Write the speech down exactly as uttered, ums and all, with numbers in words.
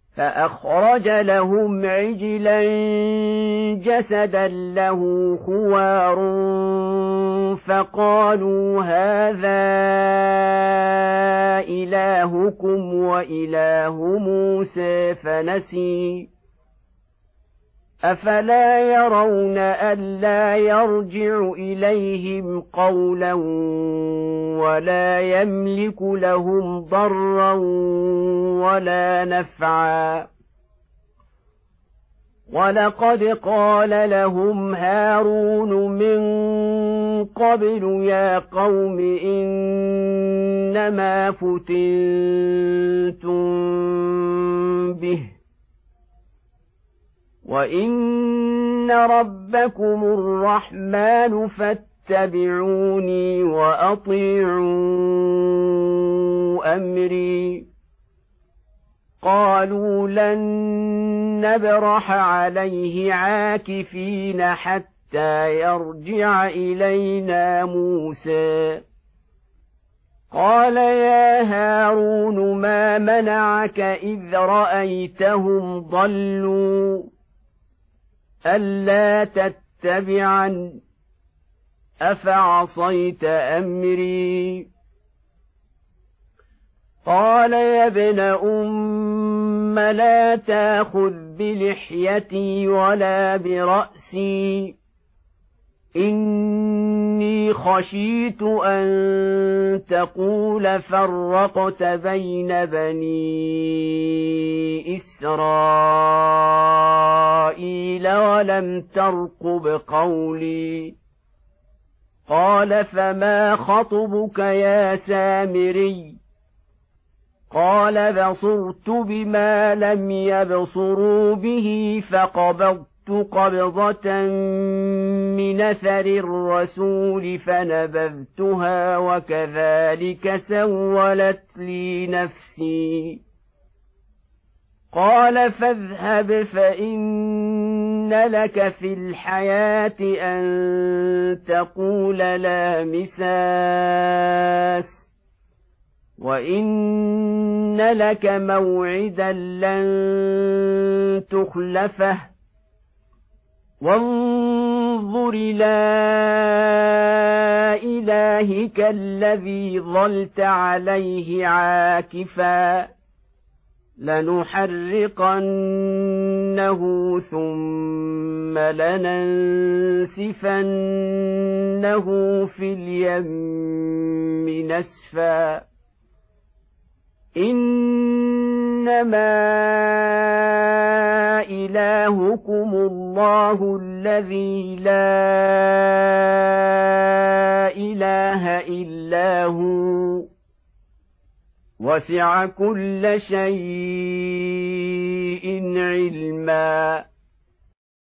فأخرج لهم عجلا جسدا له خوار فقالوا هذا إلهكم وإله موسى فنسي أفلا يرون ألا يرجع إليهم قولا ولا يملك لهم ضرا ولا نفعا ولقد قال لهم هارون من قبل يا قوم إنما فتنتم به وإن ربكم الرحمن فاتبعوني وأطيعوا أمري قالوا لن نبرح عليه عاكفين حتى يرجع إلينا موسى قال يا هارون ما منعك إذ رأيتهم ضلوا ألا تتبعن أفعصيت أمري قال يا ابن أم لا تأخذ بلحيتي ولا برأسي إني خشيت أن تقول فرقت بين بني إسرائيل ولم ترقب قولي قال فما خطبك يا سامري قال بصرت بما لم يبصروا به فقبضت قبضة من أثر الرسول فنبذتها وكذلك سولت لي نفسي قال فاذهب فإن لك في الحياة أن تقول لا مساس وإن لك موعدا لن تخلفه وانظر إلى إلهك الذي ظلت عليه عاكفا لنحرقنه ثم لننسفنه في اليم نسفا إنما إلهكم الله الذي لا إله إلا هو وسع كل شيء علما